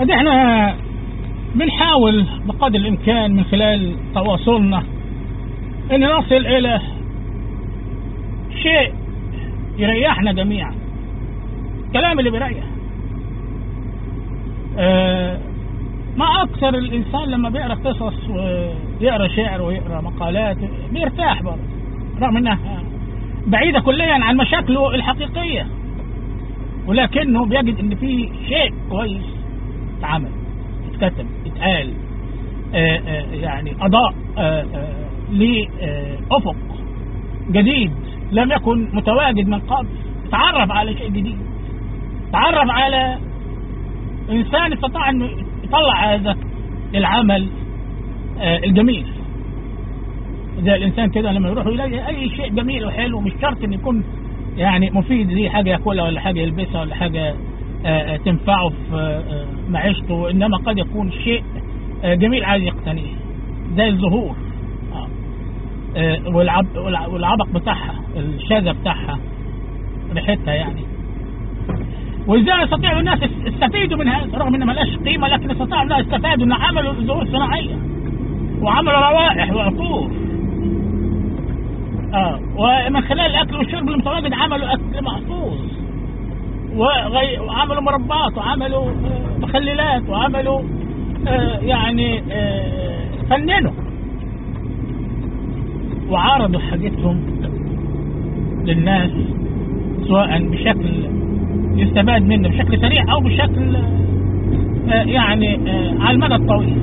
ادي احنا بنحاول بقدر الامكان من خلال تواصلنا ان نصل الى شيء يريحنا جميعا، كلام اللي بيريح. ما اكثر الانسان لما بيقرا قصص ويقرا شعر ويقرا مقالات بيرتاح برضه، رغم انها بعيده كليا عن مشاكله الحقيقيه، ولكنه بيجد ان في شيء كويس اتعمل، اتكتب، اتقال، يعني اضاء لافق جديد لم يكن متواجد من قبل، تعرف على شيء جديد، تعرف على انسان استطاع انه يطلع هذا العمل الجميل. زي الانسان كده لما يروح يلاقي اي شيء جميل وحلو، مش شرط ان يكون يعني مفيد ليه، حاجه ياكلها ولا حاجه يلبسها ولا حاجه تنفعه في معيشته، انما قد يكون شيء جميل عايز يقتنيه، زي الزهور والعبق بتاعها، الشذا بتاعها، ريحتها يعني. وازاي يستطيع الناس يستفيدوا من هذا رغم ان ملهاش قيمه، لكن استطاعوا الناس يستفادوا ان عملوا زهور صناعيه وعملوا روائح وعطور، ومن خلال الاكل والشرب المتواجد عملوا اكل محفوظ، وعملوا مربات، وعملوا مخللات، وعملوا يعني فننوا وعرضوا حاجتهم للناس، سواء بشكل يستفاد منه بشكل سريع او بشكل يعني على المدى الطويل.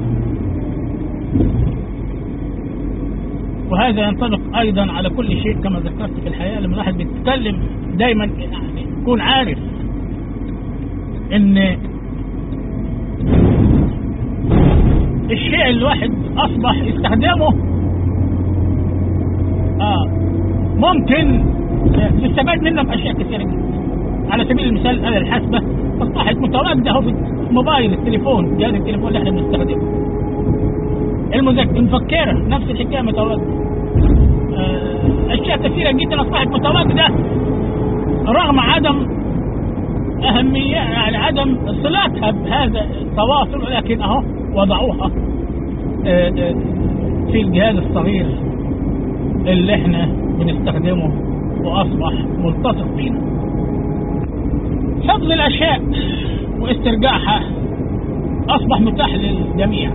وهذا ينطبق ايضا على كل شيء كما ذكرت في الحياه. لما الواحد بيتكلم دايما يعني يكون عارف ان الشيء اللي الواحد اصبح يستخدمه ممكن يستفاد منه باشياء كثيره جدا. على سبيل المثال الآلة الحاسبة أصبحت متواجدة اهو في الموبايل، التليفون، جهاز التليفون اللي احنا بنستخدمه. المفكرة نفس الحكاية متواجدة. أشياء كثيرة جدا أصبحت متواجدة رغم عدم أهمية، يعني عدم صلاتها بهذا التواصل، ولكن أهو وضعوها في الجهاز الصغير اللي احنا بنستخدمه وأصبح ملتصق بينا. حفظ الأشياء واسترجاعها أصبح متاح للجميع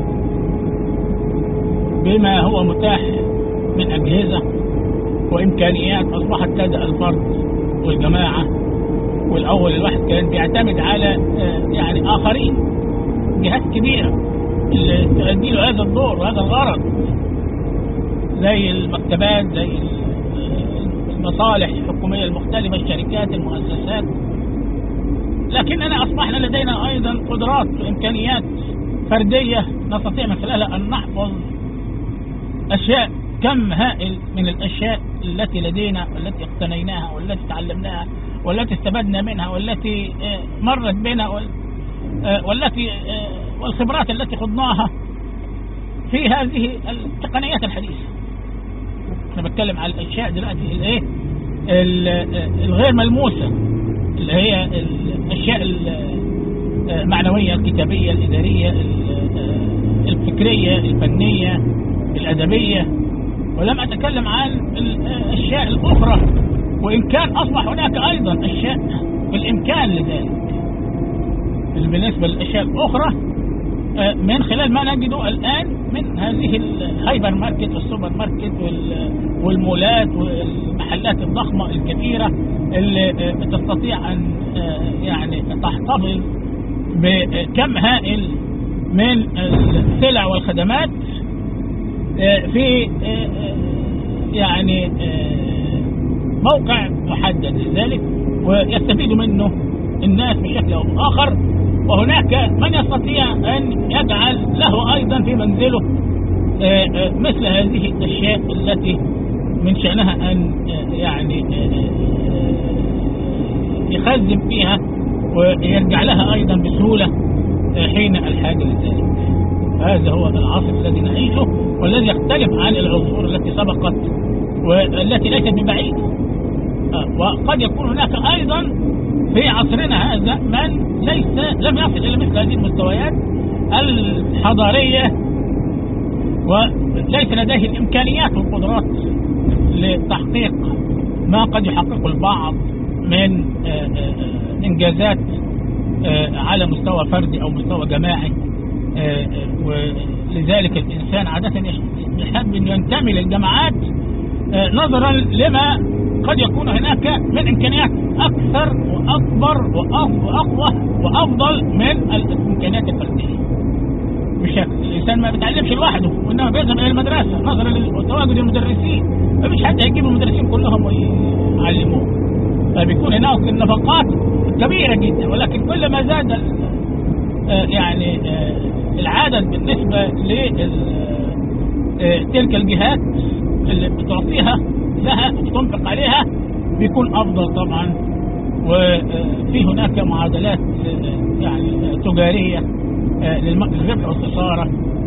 بما هو متاح من أجهزة وإمكانيات أصبحت تدعى الفرد والجماعة. والأول الواحد كان بيعتمد على يعني آخرين، جهات كبيرة اللي تؤدي له هذا الدور وهذا الغرض، زي المكتبات، زي المصالح الحكومية المختلفة، الشركات، المؤسسات. لكننا أصبحنا لدينا أيضا قدرات وإمكانيات فردية نستطيع من خلالها أن نحفظ أشياء، كم هائل من الأشياء التي لدينا والتي اقتنيناها والتي تعلمناها والتي استفدنا منها والتي مرت بنا والتي والخبرات التي خضناها في هذه التقنيات الحديثة. أنا بتكلم على الأشياء دلوقتي الغير ملموسة، اللي هي الأشياء المعنوية، الكتابية، الإدارية، الفكرية، الفنية، الأدبية. ولم أتكلم عن الأشياء الأخرى، وإن كان أصبح هناك أيضا أشياء بالإمكان لذلك. بالنسبة للأشياء الأخرى من خلال ما نجده الآن من هذه الهايبر ماركت والسوبر ماركت والمولات والمحلات الضخمة الكبيرة اللي تستطيع أن يعني تحتفظ بكم هائل من السلع والخدمات في يعني موقع محدد لذلك، ويستفيد منه الناس بشكل أو بآخر. وهناك من يستطيع أن يجعل له أيضا في منزله مثل هذه الأشياء التي من شأنها أن يعني يخزن فيها ويرجع لها أيضا بسهولة حين الحاجة لذلك. هذا هو العصر الذي نعيشه، والذي يختلف عن العصور التي سبقت والتي ليست ببعيدة. وقد يكون هناك أيضا في عصرنا هذا من لم يصل إلى مثل هذه المستويات الحضارية، وليس لديه الإمكانيات والقدرات لتحقيق ما قد يحققه البعض من إنجازات على مستوى فردي أو مستوى جماعي. ولذلك الإنسان عادة يحب أن ينتمي للجماعات نظرا لما قد يكون هناك من إمكانيات أكثر وأكبر وأقوى وأفضل من الإمكانيات الفردية. بشكل الإنسان ما بيتعلمش لوحده، وإنما بيذهب إلى المدرسة نظرا لتواجد المدرسين، فمش حد هيجيب المدرسين كلهم ويعلموه، فبيكون هناك النفقات كبيرة جدا. ولكن كلما زاد يعني العدد بالنسبة لتلك الجهات اللي بتعطيها لها وبتنفق عليها بيكون أفضل طبعا. وفي هناك معادلات يعني تجارية للربح والخسارة،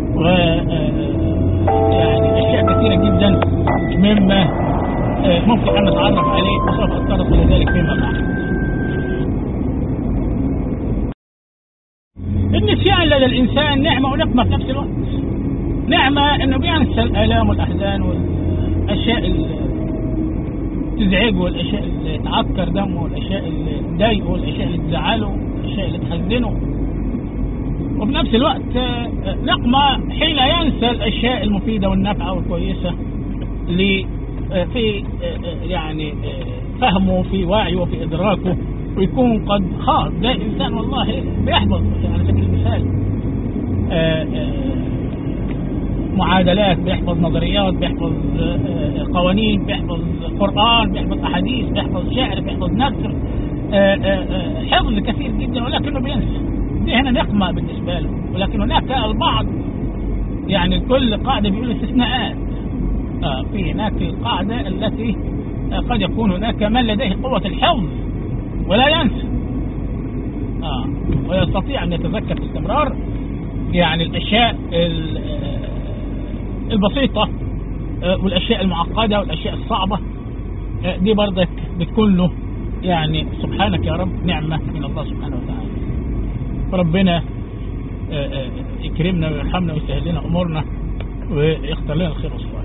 ويعني أشياء كثيرة جدا مما ممكن أن نتعرف عليه، وسوف أتطرق إلى ذلك فيما بعد. النسيان لدى الإنسان نعمة ونقمة في نفس الوقت. نعمة إنه بينسى الآلام والأحزان والأشياء اللي تزعجه والأشياء اللي تعكر دمه والأشياء اللي تضايقه والأشياء اللي تزعله والأشياء اللي تحزنه. وبنفس الوقت نقمة حين ينسى الأشياء المفيدة والنافعة والكويسة في يعني فهمه في وعيه وفي إدراكه، ويكون قد خاض. ده إنسان والله بيحفظ على سبيل المثال معادلات، بيحفظ نظريات، بيحفظ قوانين، بيحفظ قرآن، بيحفظ أحاديث، بيحفظ شعر، بيحفظ نثر، حفظ كثير جدا، ولكنه بينسى. دي هنا نقمة بالنسبة له. ولكن هناك البعض يعني كل قاعدة بيقول استثناءات. في هناك القاعدة التي قد يكون هناك من لديه قوة الحفظ ولا ينسى، ويستطيع أن يتذكر باستمرار يعني الأشياء البسيطة والأشياء المعقدة والأشياء الصعبة. دي برضك بتكون له يعني سبحانك يا رب نعمة من الله سبحانه وتعالى. فربنا يكرمنا ويرحمنا ويسهل لنا أمورنا ويختار لنا الخير والصلاح.